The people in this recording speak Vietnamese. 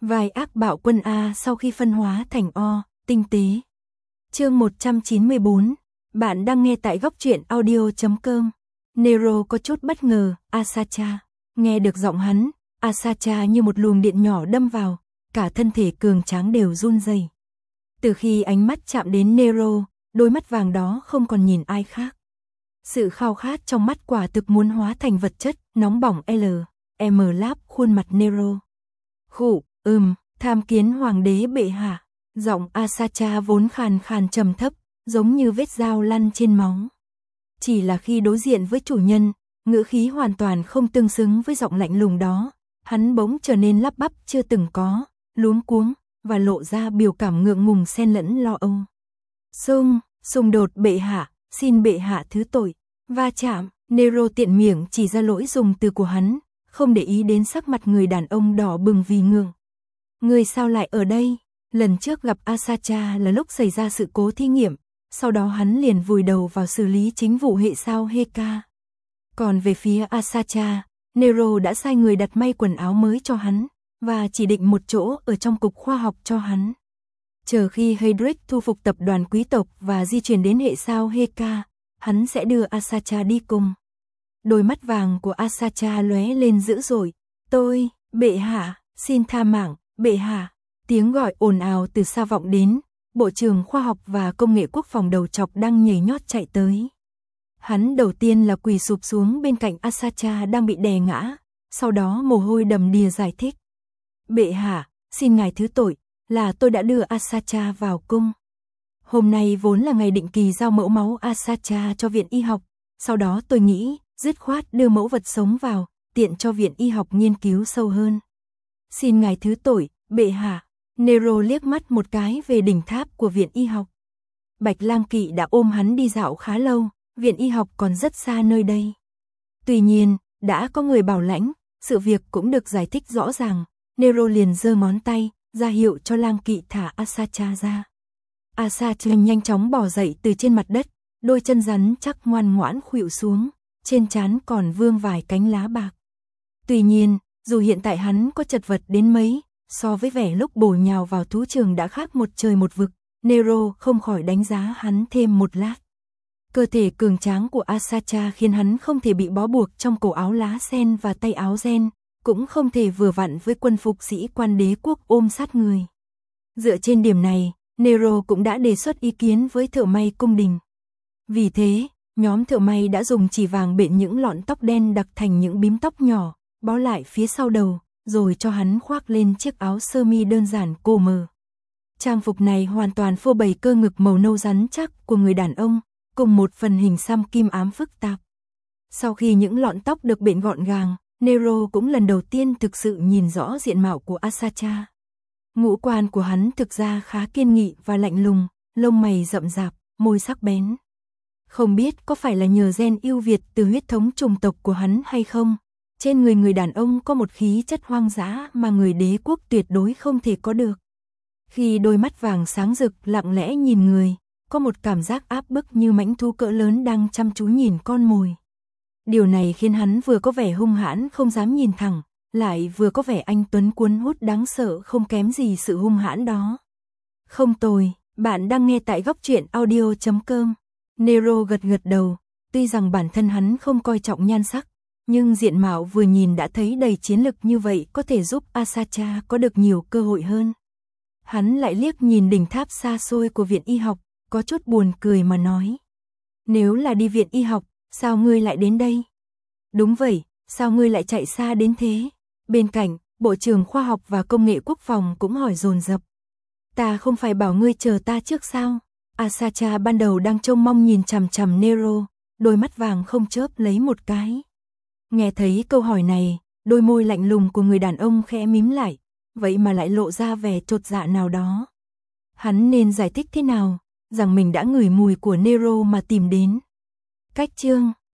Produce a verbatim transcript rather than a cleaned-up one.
Vai ác bạo quân A sau khi phân hóa thành O, tinh tế. Chương một trăm chín mươi bốn. Bạn đang nghe tại góc truyện audio chấm com. Nero có chút bất ngờ, Asacha. Nghe được giọng hắn, Asacha như một luồng điện nhỏ đâm vào, cả thân thể cường tráng đều run rẩy. Từ khi ánh mắt chạm đến Nero, đôi mắt vàng đó không còn nhìn ai khác. Sự khao khát trong mắt quả thực muốn hóa thành vật chất, nóng bỏng L, M láp khuôn mặt Nero. Khụ, ừm, tham kiến hoàng đế bệ hạ. Giọng Asacha vốn khàn khàn trầm thấp, giống như vết dao lăn trên máu. Chỉ là khi đối diện với chủ nhân, ngữ khí hoàn toàn không tương xứng với giọng lạnh lùng đó, hắn bỗng trở nên lắp bắp chưa từng có, luống cuống, và lộ ra biểu cảm ngượng ngùng xen lẫn lo âu. Xung, xung đột bệ hạ, xin bệ hạ thứ tội. Va chạm, Nero tiện miệng chỉ ra lỗi dùng từ của hắn, không để ý đến sắc mặt người đàn ông đỏ bừng vì ngượng. Người sao lại ở đây? Lần trước gặp Asacha là lúc xảy ra sự cố thí nghiệm, sau đó hắn liền vùi đầu vào xử lý chính vụ hệ sao Heka. Còn về phía Asacha, Nero đã sai người đặt may quần áo mới cho hắn, và chỉ định một chỗ ở trong cục khoa học cho hắn. Chờ khi Heydrich thu phục tập đoàn quý tộc và di chuyển đến hệ sao Heka, hắn sẽ đưa Asacha đi cùng. Đôi mắt vàng của Asacha lóe lên dữ dội. Tôi, bệ hạ, xin tha mạng, bệ hạ. Tiếng gọi ồn ào từ xa vọng đến, Bộ trưởng Khoa học và Công nghệ Quốc phòng đầu trọc đang nhảy nhót chạy tới. Hắn đầu tiên là quỳ sụp xuống bên cạnh Asacha đang bị đè ngã, sau đó mồ hôi đầm đìa giải thích. Bệ hạ, xin ngài thứ tội, là tôi đã đưa Asacha vào cung. Hôm nay vốn là ngày định kỳ giao mẫu máu Asacha cho viện y học, sau đó tôi nghĩ, dứt khoát đưa mẫu vật sống vào, tiện cho viện y học nghiên cứu sâu hơn. Xin ngài thứ tội, bệ hạ. Nero liếc mắt một cái về đỉnh tháp của viện y học. Bạch Lang Kỵ đã ôm hắn đi dạo khá lâu, viện y học còn rất xa nơi đây. Tuy nhiên, đã có người bảo lãnh, sự việc cũng được giải thích rõ ràng. Nero liền giơ ngón tay, ra hiệu cho Lang Kỵ thả Asacha ra. Asacha nhanh chóng bò dậy từ trên mặt đất, đôi chân rắn chắc ngoan ngoãn khuỵu xuống, trên trán còn vương vài cánh lá bạc. Tuy nhiên, dù hiện tại hắn có chật vật đến mấy, so với vẻ lúc bổ nhào vào thú trường đã khác một trời một vực, Nero không khỏi đánh giá hắn thêm một lát. Cơ thể cường tráng của Asacha khiến hắn không thể bị bó buộc trong cổ áo lá sen và tay áo ren, cũng không thể vừa vặn với quân phục sĩ quan đế quốc ôm sát người. Dựa trên điểm này, Nero cũng đã đề xuất ý kiến với thợ may cung đình. Vì thế, nhóm thợ may đã dùng chỉ vàng bện những lọn tóc đen đặc thành những bím tóc nhỏ, bó lại phía sau đầu, rồi cho hắn khoác lên chiếc áo sơ mi đơn giản cô mờ. Trang phục này hoàn toàn phô bày cơ ngực màu nâu rắn chắc của người đàn ông, cùng một phần hình xăm kim ám phức tạp. Sau khi những lọn tóc được bện gọn gàng, Nero cũng lần đầu tiên thực sự nhìn rõ diện mạo của Asacha. Ngũ quan của hắn thực ra khá kiên nghị và lạnh lùng, lông mày rậm rạp, môi sắc bén. Không biết có phải là nhờ gen ưu việt từ huyết thống chủng tộc của hắn hay không, trên người người đàn ông có một khí chất hoang dã mà người đế quốc tuyệt đối không thể có được. Khi đôi mắt vàng sáng rực lặng lẽ nhìn người, có một cảm giác áp bức như mãnh thú cỡ lớn đang chăm chú nhìn con mồi. Điều này khiến hắn vừa có vẻ hung hãn không dám nhìn thẳng, lại vừa có vẻ anh tuấn cuốn hút đáng sợ không kém gì sự hung hãn đó. Không tồi, bạn đang nghe tại góc truyện audio chấm com. Nero gật gật đầu, tuy rằng bản thân hắn không coi trọng nhan sắc, nhưng diện mạo vừa nhìn đã thấy đầy chiến lực như vậy có thể giúp Asacha có được nhiều cơ hội hơn. Hắn lại liếc nhìn đỉnh tháp xa xôi của viện y học, có chút buồn cười mà nói. Nếu là đi viện y học, sao ngươi lại đến đây? Đúng vậy, sao ngươi lại chạy xa đến thế? Bên cạnh, Bộ trưởng Khoa học và Công nghệ Quốc phòng cũng hỏi dồn dập. Ta không phải bảo ngươi chờ ta trước sao? Asacha ban đầu đang trông mong nhìn chằm chằm Nero, đôi mắt vàng không chớp lấy một cái. Nghe thấy câu hỏi này, đôi môi lạnh lùng của người đàn ông khẽ mím lại, vậy mà lại lộ ra vẻ chột dạ nào đó. Hắn nên giải thích thế nào, rằng mình đã ngửi mùi của Nero mà tìm đến. Cách chương